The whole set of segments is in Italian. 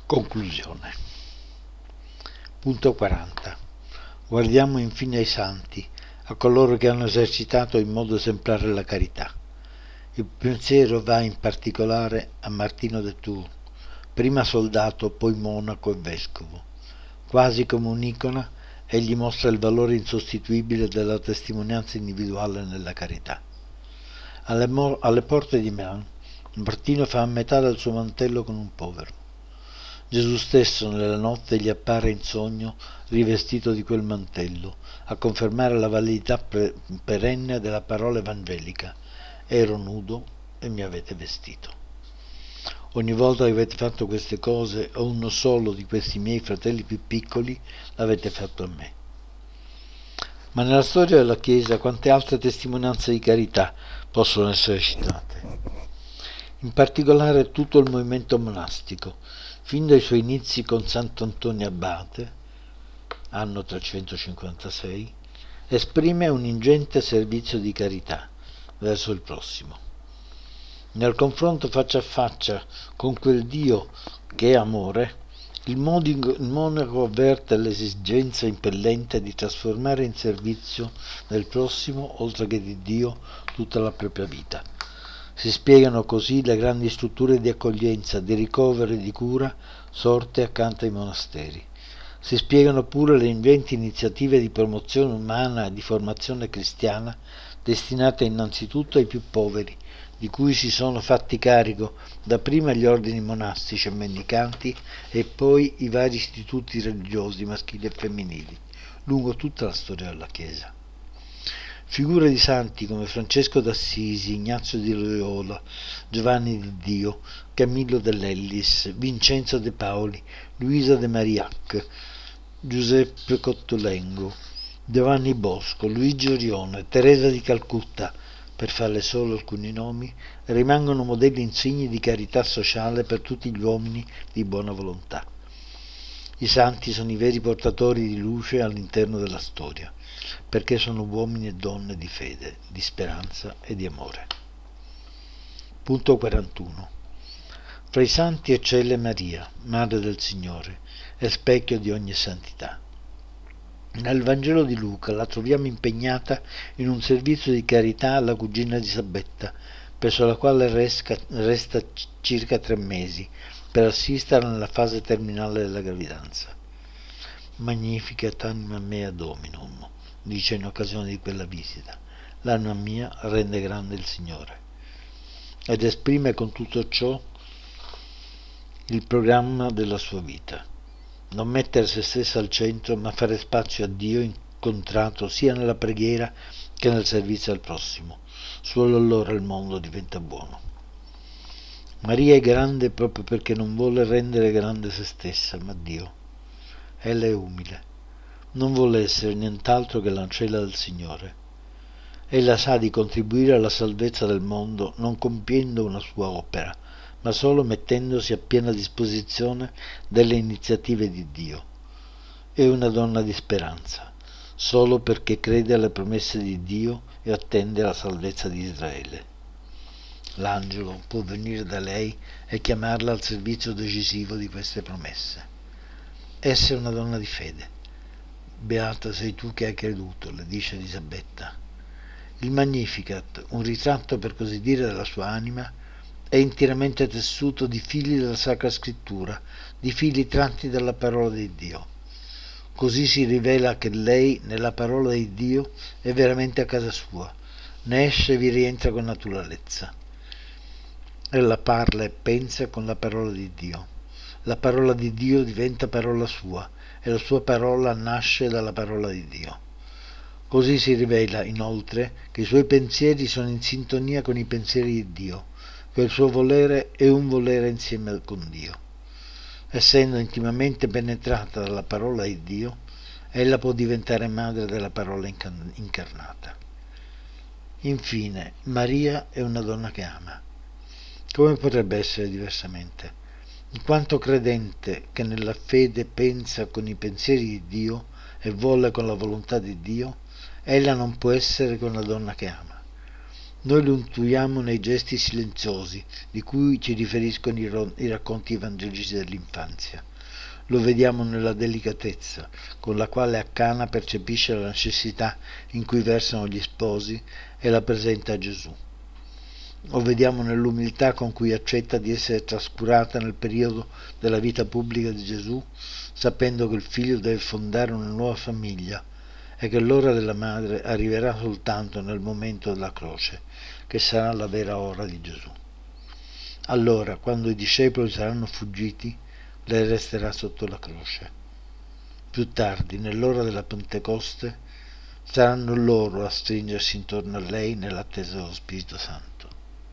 Conclusione. Punto 40. Guardiamo infine ai santi, a coloro che hanno esercitato in modo esemplare la carità. Il pensiero va in particolare a Martino de Tours, prima soldato, poi monaco e vescovo. Quasi come un'icona, egli mostra il valore insostituibile della testimonianza individuale nella carità. Alle porte di Meun, Martino fa a metà del suo mantello con un povero. Gesù stesso nella notte gli appare in sogno rivestito di quel mantello, a confermare la validità perenne della parola evangelica: ero nudo e mi avete vestito. Ogni volta che avete fatto queste cose a uno solo di questi miei fratelli più piccoli, l'avete fatto a me. Ma nella storia della Chiesa quante altre testimonianze di carità possono essere citate? In particolare tutto il movimento monastico, fin dai suoi inizi con Sant'Antonio Abate, anno 356, esprime un ingente servizio di carità verso il prossimo. Nel confronto faccia a faccia con quel Dio che è amore, il monaco avverte l'esigenza impellente di trasformare in servizio del prossimo, oltre che di Dio, tutta la propria vita. Si spiegano così le grandi strutture di accoglienza, di ricovero e di cura sorte accanto ai monasteri. Si spiegano pure le ingenti iniziative di promozione umana e di formazione cristiana destinate innanzitutto ai più poveri, di cui si sono fatti carico dapprima gli ordini monastici e mendicanti e poi i vari istituti religiosi maschili e femminili, lungo tutta la storia della Chiesa. Figure di santi come Francesco d'Assisi, Ignazio di Loyola, Giovanni di Dio, Camillo dell'Ellis, Vincenzo de Paoli, Luisa de Marillac, Giuseppe Cottolengo, Giovanni Bosco, Luigi Orione, Teresa di Calcutta, per farle solo alcuni nomi, rimangono modelli insigni di carità sociale per tutti gli uomini di buona volontà. I santi sono i veri portatori di luce all'interno della storia, perché sono uomini e donne di fede, di speranza e di amore. Punto 41. Fra i santi eccelle Maria, Madre del Signore, e specchio di ogni santità. Nel Vangelo di Luca la troviamo impegnata in un servizio di carità alla cugina Elisabetta, presso la quale resta circa 3 mesi, per assistere nella fase terminale della gravidanza. Magnificat anima mea Dominum, dice in occasione di quella visita. L'anima mia rende grande il Signore. Ed esprime con tutto ciò il programma della sua vita. Non mettere se stessa al centro, ma fare spazio a Dio incontrato sia nella preghiera che nel servizio al prossimo. Solo allora il mondo diventa buono. Maria è grande proprio perché non vuole rendere grande se stessa, ma Dio. Ella è umile. Non vuole essere nient'altro che l'ancella del Signore. Ella sa di contribuire alla salvezza del mondo non compiendo una sua opera, ma solo mettendosi a piena disposizione delle iniziative di Dio. È una donna di speranza, solo perché crede alle promesse di Dio e attende la salvezza di Israele. L'angelo può venire da lei e chiamarla al servizio decisivo di queste promesse. Essa è una donna di fede. Beata sei tu che hai creduto, le dice Elisabetta. Il Magnificat, un ritratto per così dire della sua anima, è interamente tessuto di fili della Sacra Scrittura, di fili tratti dalla parola di Dio. Così si rivela che lei, nella parola di Dio, è veramente a casa sua, ne esce e vi rientra con naturalezza. Ella parla e pensa con la parola di Dio. La parola di Dio diventa parola sua e la sua parola nasce dalla parola di Dio. Così si rivela, inoltre, che i suoi pensieri sono in sintonia con i pensieri di Dio, che il suo volere è un volere insieme con Dio. Essendo intimamente penetrata dalla parola di Dio, ella può diventare madre della parola incarnata. Infine, Maria è una donna che ama. Come potrebbe essere diversamente? In quanto credente che nella fede pensa con i pensieri di Dio e vuole con la volontà di Dio, ella non può essere che una donna che ama. Noi lo intuiamo nei gesti silenziosi di cui ci riferiscono i racconti evangelici dell'infanzia. Lo vediamo nella delicatezza con la quale Accana percepisce la necessità in cui versano gli sposi e la presenta a Gesù. Lo vediamo nell'umiltà con cui accetta di essere trascurata nel periodo della vita pubblica di Gesù, sapendo che il figlio deve fondare una nuova famiglia e che l'ora della madre arriverà soltanto nel momento della croce, che sarà la vera ora di Gesù. Allora, quando i discepoli saranno fuggiti, lei resterà sotto la croce. Più tardi, nell'ora della Pentecoste, saranno loro a stringersi intorno a lei nell'attesa dello Spirito Santo.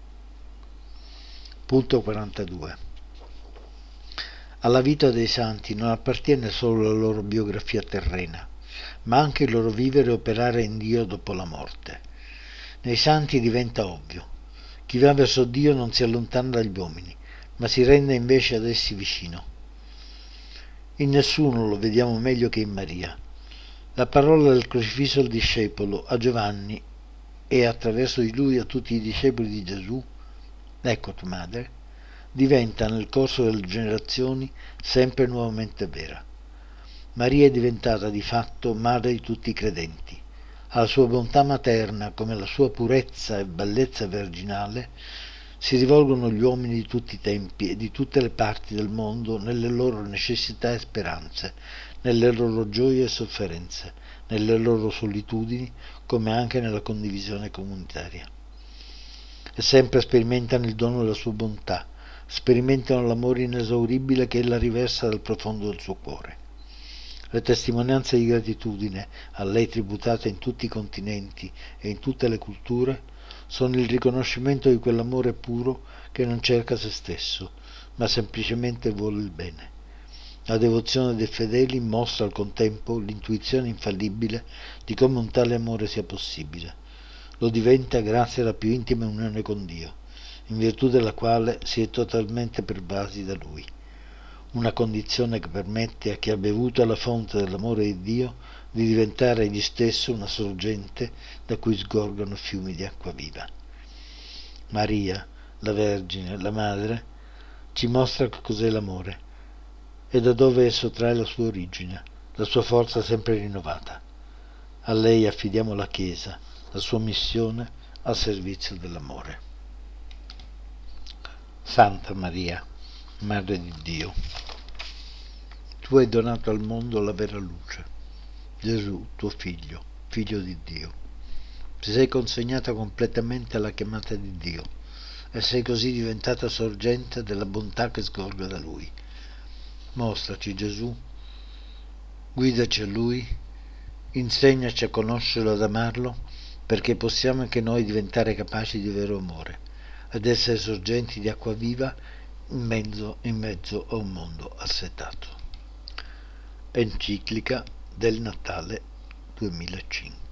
Punto 42. Alla vita dei santi non appartiene solo la loro biografia terrena, ma anche il loro vivere e operare in Dio dopo la morte. Nei santi diventa ovvio. Chi va verso Dio non si allontana dagli uomini, ma si rende invece ad essi vicino. In nessuno lo vediamo meglio che in Maria. La parola del crocifisso al discepolo, a Giovanni e attraverso di lui a tutti i discepoli di Gesù, ecco tua madre, diventa nel corso delle generazioni sempre nuovamente vera. Maria è diventata di fatto madre di tutti i credenti. Alla sua bontà materna, come alla sua purezza e bellezza virginale, si rivolgono gli uomini di tutti i tempi e di tutte le parti del mondo nelle loro necessità e speranze, nelle loro gioie e sofferenze, nelle loro solitudini, come anche nella condivisione comunitaria. E sempre sperimentano il dono della sua bontà, sperimentano l'amore inesauribile che ella riversa dal profondo del suo cuore. Le testimonianze di gratitudine a lei tributate in tutti i continenti e in tutte le culture sono il riconoscimento di quell'amore puro che non cerca se stesso, ma semplicemente vuole il bene. La devozione dei fedeli mostra al contempo l'intuizione infallibile di come un tale amore sia possibile. Lo diventa grazie alla più intima unione con Dio, in virtù della quale si è totalmente pervasi da Lui. Una condizione che permette a chi ha bevuto alla fonte dell'amore di Dio di diventare egli stesso una sorgente da cui sgorgano fiumi di acqua viva. Maria, la Vergine, la Madre, ci mostra che cos'è l'amore e da dove esso trae la sua origine, la sua forza sempre rinnovata. A lei affidiamo la Chiesa, la sua missione al servizio dell'amore. Santa Maria, Madre di Dio, tu hai donato al mondo la vera luce, Gesù, tuo figlio, figlio di Dio. Ti sei consegnata completamente alla chiamata di Dio e sei così diventata sorgente della bontà che sgorga da Lui. Mostraci Gesù, guidaci a Lui, insegnaci a conoscerlo e ad amarlo, perché possiamo anche noi diventare capaci di vero amore, ad essere sorgenti di acqua viva in mezzo a un mondo assetato. Enciclica del Natale 2005.